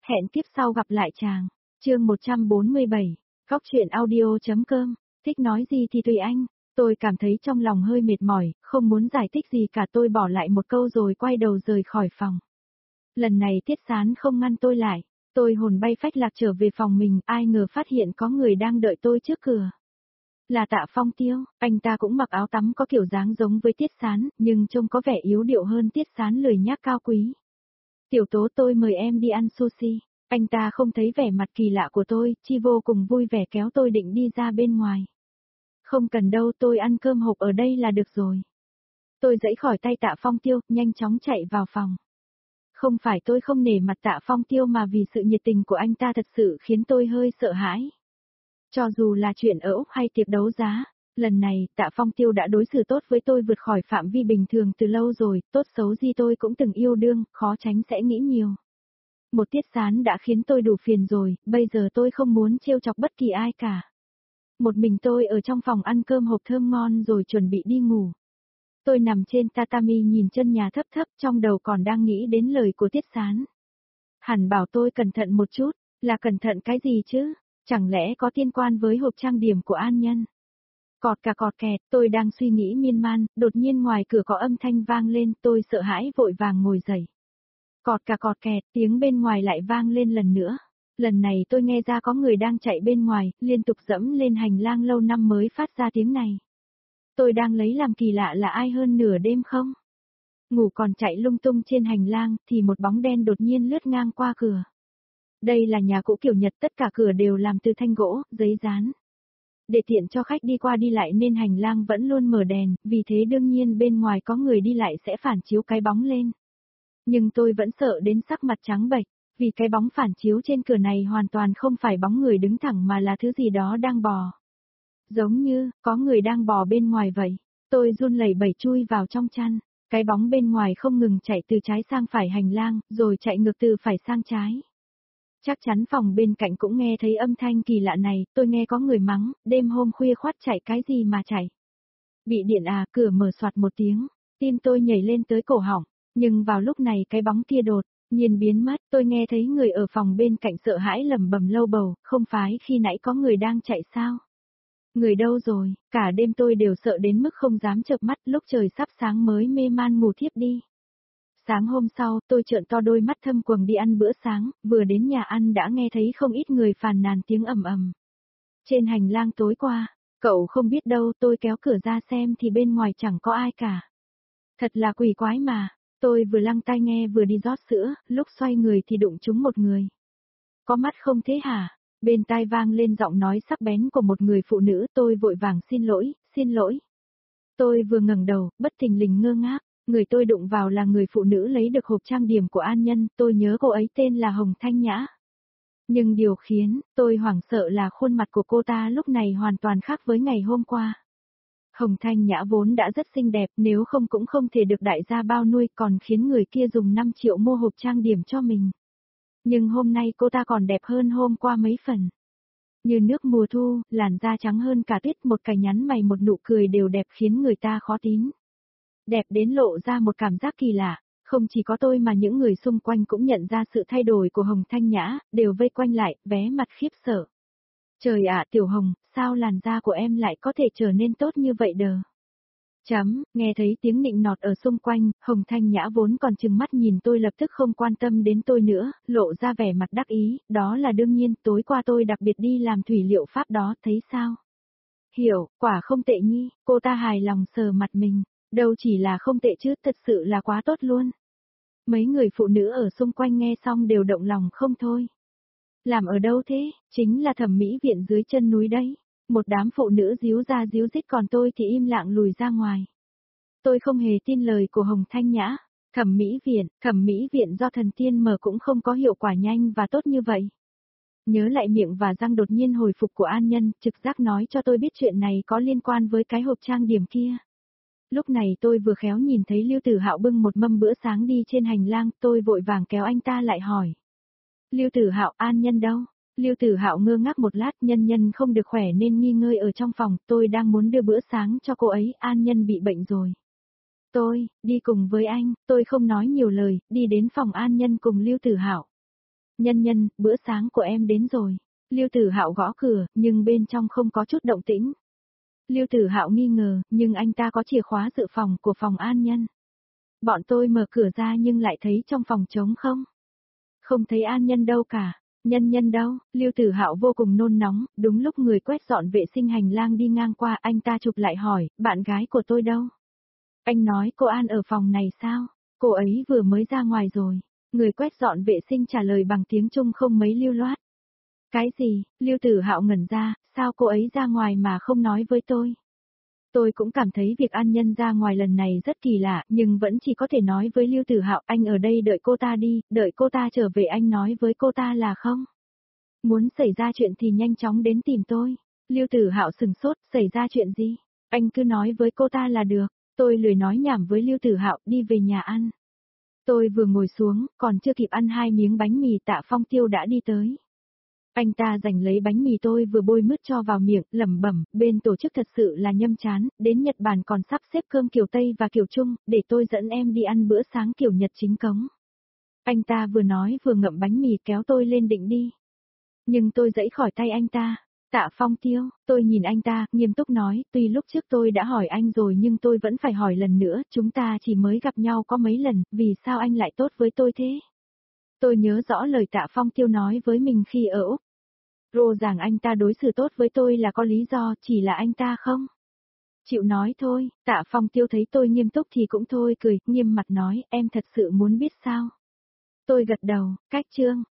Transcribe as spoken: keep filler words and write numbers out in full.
Hẹn kiếp sau gặp lại chàng. Chương một trăm bốn mươi bảy. Góc truyện audio.com. Thích nói gì thì tùy anh. Tôi cảm thấy trong lòng hơi mệt mỏi, không muốn giải thích gì cả, tôi bỏ lại một câu rồi quay đầu rời khỏi phòng. Lần này Tiết Sán không ngăn tôi lại. Tôi hồn bay phách lạc trở về phòng mình, ai ngờ phát hiện có người đang đợi tôi trước cửa. Là Tạ Phong Tiêu, anh ta cũng mặc áo tắm có kiểu dáng giống với Tiết Sán, nhưng trông có vẻ yếu điệu hơn Tiết Sán lười nhác cao quý. Tiểu Tố, tôi mời em đi ăn sushi. Anh ta không thấy vẻ mặt kỳ lạ của tôi, chi vô cùng vui vẻ kéo tôi định đi ra bên ngoài. Không cần đâu, tôi ăn cơm hộp ở đây là được rồi. Tôi giãy khỏi tay Tạ Phong Tiêu, nhanh chóng chạy vào phòng. Không phải tôi không nể mặt Tạ Phong Tiêu mà vì sự nhiệt tình của anh ta thật sự khiến tôi hơi sợ hãi. Cho dù là chuyện ở Úc hay tiệc đấu giá, lần này Tạ Phong Tiêu đã đối xử tốt với tôi vượt khỏi phạm vi bình thường từ lâu rồi, tốt xấu gì tôi cũng từng yêu đương, khó tránh sẽ nghĩ nhiều. Một Tiết Sán đã khiến tôi đủ phiền rồi, bây giờ tôi không muốn trêu chọc bất kỳ ai cả. Một mình tôi ở trong phòng ăn cơm hộp thơm ngon rồi chuẩn bị đi ngủ. Tôi nằm trên tatami nhìn chân nhà thấp thấp, trong đầu còn đang nghĩ đến lời của Tiết Sán. Hẳn bảo tôi cẩn thận một chút, là cẩn thận cái gì chứ? Chẳng lẽ có liên quan với hộp trang điểm của An Nhân? Cọt cà cọt kẹt, tôi đang suy nghĩ miên man, đột nhiên ngoài cửa có âm thanh vang lên, tôi sợ hãi vội vàng ngồi dậy. Cọt cà cọt kẹt, tiếng bên ngoài lại vang lên lần nữa. Lần này tôi nghe ra có người đang chạy bên ngoài, liên tục dẫm lên hành lang lâu năm mới phát ra tiếng này. Tôi đang lấy làm kỳ lạ là ai hơn nửa đêm không? Ngủ còn chạy lung tung trên hành lang, thì một bóng đen đột nhiên lướt ngang qua cửa. Đây là nhà cũ kiểu Nhật, tất cả cửa đều làm từ thanh gỗ, giấy dán. Để tiện cho khách đi qua đi lại nên hành lang vẫn luôn mở đèn, vì thế đương nhiên bên ngoài có người đi lại sẽ phản chiếu cái bóng lên. Nhưng tôi vẫn sợ đến sắc mặt trắng bệch, vì cái bóng phản chiếu trên cửa này hoàn toàn không phải bóng người đứng thẳng mà là thứ gì đó đang bò. Giống như, có người đang bò bên ngoài vậy. Tôi run lẩy bẩy chui vào trong chăn. Cái bóng bên ngoài không ngừng chạy từ trái sang phải hành lang, rồi chạy ngược từ phải sang trái. Chắc chắn phòng bên cạnh cũng nghe thấy âm thanh kỳ lạ này, tôi nghe có người mắng, đêm hôm khuya khoắt chạy cái gì mà chạy. Bị điện à, cửa mở soạt một tiếng, tim tôi nhảy lên tới cổ họng, nhưng vào lúc này cái bóng kia đột nhiên biến mất, tôi nghe thấy người ở phòng bên cạnh sợ hãi lẩm bẩm lâu bầu, không phải khi nãy có người đang chạy sao? Người đâu rồi? Cả đêm tôi đều sợ đến mức không dám chợp mắt, lúc trời sắp sáng mới mê man ngủ thiếp đi. Sáng hôm sau, tôi trợn to đôi mắt thâm quầng đi ăn bữa sáng, vừa đến nhà ăn đã nghe thấy không ít người phàn nàn tiếng ầm ầm. Trên hành lang tối qua, cậu không biết đâu, tôi kéo cửa ra xem thì bên ngoài chẳng có ai cả. Thật là quỷ quái mà, tôi vừa lăng tai nghe vừa đi rót sữa, lúc xoay người thì đụng trúng một người. Có mắt không thế hả? Bên tai vang lên giọng nói sắc bén của một người phụ nữ, tôi vội vàng xin lỗi, xin lỗi. Tôi vừa ngẩng đầu, bất thình lình ngơ ngác, người tôi đụng vào là người phụ nữ lấy được hộp trang điểm của An Nhân, tôi nhớ cô ấy tên là Hồng Thanh Nhã. Nhưng điều khiến tôi hoảng sợ là khuôn mặt của cô ta lúc này hoàn toàn khác với ngày hôm qua. Hồng Thanh Nhã vốn đã rất xinh đẹp, nếu không cũng không thể được đại gia bao nuôi, còn khiến người kia dùng năm triệu mua hộp trang điểm cho mình. Nhưng hôm nay cô ta còn đẹp hơn hôm qua mấy phần. Như nước mùa thu, làn da trắng hơn cả tuyết, một cái nhắn mày một nụ cười đều đẹp khiến người ta khó tín. Đẹp đến lộ ra một cảm giác kỳ lạ, không chỉ có tôi mà những người xung quanh cũng nhận ra sự thay đổi của Hồng Thanh Nhã, đều vây quanh lại, vé mặt khiếp sợ. Trời ạ, Tiểu Hồng, sao làn da của em lại có thể trở nên tốt như vậy đờ? Chấm, nghe thấy tiếng nịnh nọt ở xung quanh, Hồng Thanh Nhã vốn còn chừng mắt nhìn tôi lập tức không quan tâm đến tôi nữa, lộ ra vẻ mặt đắc ý, đó là đương nhiên, tối qua tôi đặc biệt đi làm thủy liệu pháp đó, thấy sao? Hiểu, quả không tệ nhi, cô ta hài lòng sờ mặt mình, đâu chỉ là không tệ chứ, thật sự là quá tốt luôn. Mấy người phụ nữ ở xung quanh nghe xong đều động lòng không thôi. Làm ở đâu thế? Chính là thẩm mỹ viện dưới chân núi đấy. Một đám phụ nữ díu ra díu dít, còn tôi thì im lặng lùi ra ngoài. Tôi không hề tin lời của Hồng Thanh Nhã. Thẩm mỹ viện, thẩm mỹ viện do thần tiên mở cũng không có hiệu quả nhanh và tốt như vậy. Nhớ lại miệng và răng đột nhiên hồi phục của An Nhân, trực giác nói cho tôi biết chuyện này có liên quan với cái hộp trang điểm kia. Lúc này tôi vừa khéo nhìn thấy Lưu Tử Hạo bưng một mâm bữa sáng đi trên hành lang, tôi vội vàng kéo anh ta lại hỏi. Lưu Tử Hạo, An Nhân đâu? Lưu Tử Hạo ngơ ngác một lát, Nhân Nhân không được khỏe nên nghi ngơi ở trong phòng, tôi đang muốn đưa bữa sáng cho cô ấy, An Nhân bị bệnh rồi. Tôi, đi cùng với anh, tôi không nói nhiều lời, đi đến phòng An Nhân cùng Lưu Tử Hạo. Nhân Nhân, bữa sáng của em đến rồi. Lưu Tử Hạo gõ cửa, nhưng bên trong không có chút động tĩnh. Lưu Tử Hạo nghi ngờ, nhưng anh ta có chìa khóa dự phòng của phòng An Nhân. Bọn tôi mở cửa ra nhưng lại thấy trong phòng trống không. Không thấy An Nhân đâu cả. Nhân Nhân đâu? Lưu Tử Hạo vô cùng nôn nóng, đúng lúc người quét dọn vệ sinh hành lang đi ngang qua, anh ta chụp lại hỏi, bạn gái của tôi đâu? Anh nói cô An ở phòng này sao? Cô ấy vừa mới ra ngoài rồi. Người quét dọn vệ sinh trả lời bằng tiếng Trung không mấy lưu loát. Cái gì? Lưu Tử Hạo ngẩn ra, sao cô ấy ra ngoài mà không nói với tôi? Tôi cũng cảm thấy việc An Nhân ra ngoài lần này rất kỳ lạ, nhưng vẫn chỉ có thể nói với Lưu Tử Hạo, anh ở đây đợi cô ta đi, đợi cô ta trở về anh nói với cô ta là không. Muốn xảy ra chuyện thì nhanh chóng đến tìm tôi. Lưu Tử Hạo sừng sốt, xảy ra chuyện gì? Anh cứ nói với cô ta là được. Tôi lười nói nhảm với Lưu Tử Hạo, đi về nhà ăn. Tôi vừa ngồi xuống, còn chưa kịp ăn hai miếng bánh mì Tạ Phong Tiêu đã đi tới. Anh ta giành lấy bánh mì tôi vừa bôi mứt cho vào miệng, lẩm bẩm, bên tổ chức thật sự là nhâm chán, đến Nhật Bản còn sắp xếp cơm kiểu Tây và kiểu Trung, để tôi dẫn em đi ăn bữa sáng kiểu Nhật chính cống. Anh ta vừa nói vừa ngậm bánh mì kéo tôi lên định đi. Nhưng tôi giãy khỏi tay anh ta. Tạ Phong Tiêu, tôi nhìn anh ta, nghiêm túc nói, tuy lúc trước tôi đã hỏi anh rồi nhưng tôi vẫn phải hỏi lần nữa, chúng ta chỉ mới gặp nhau có mấy lần, vì sao anh lại tốt với tôi thế? Tôi nhớ rõ lời Tạ Phong Tiêu nói với mình khi ở Úc. Rô rằng anh ta đối xử tốt với tôi là có lý do, chỉ là anh ta không chịu nói thôi. Tạ Phong Tiêu thấy tôi nghiêm túc thì cũng thôi cười, nghiêm mặt nói, em thật sự muốn biết sao? Tôi gật đầu, cách chương.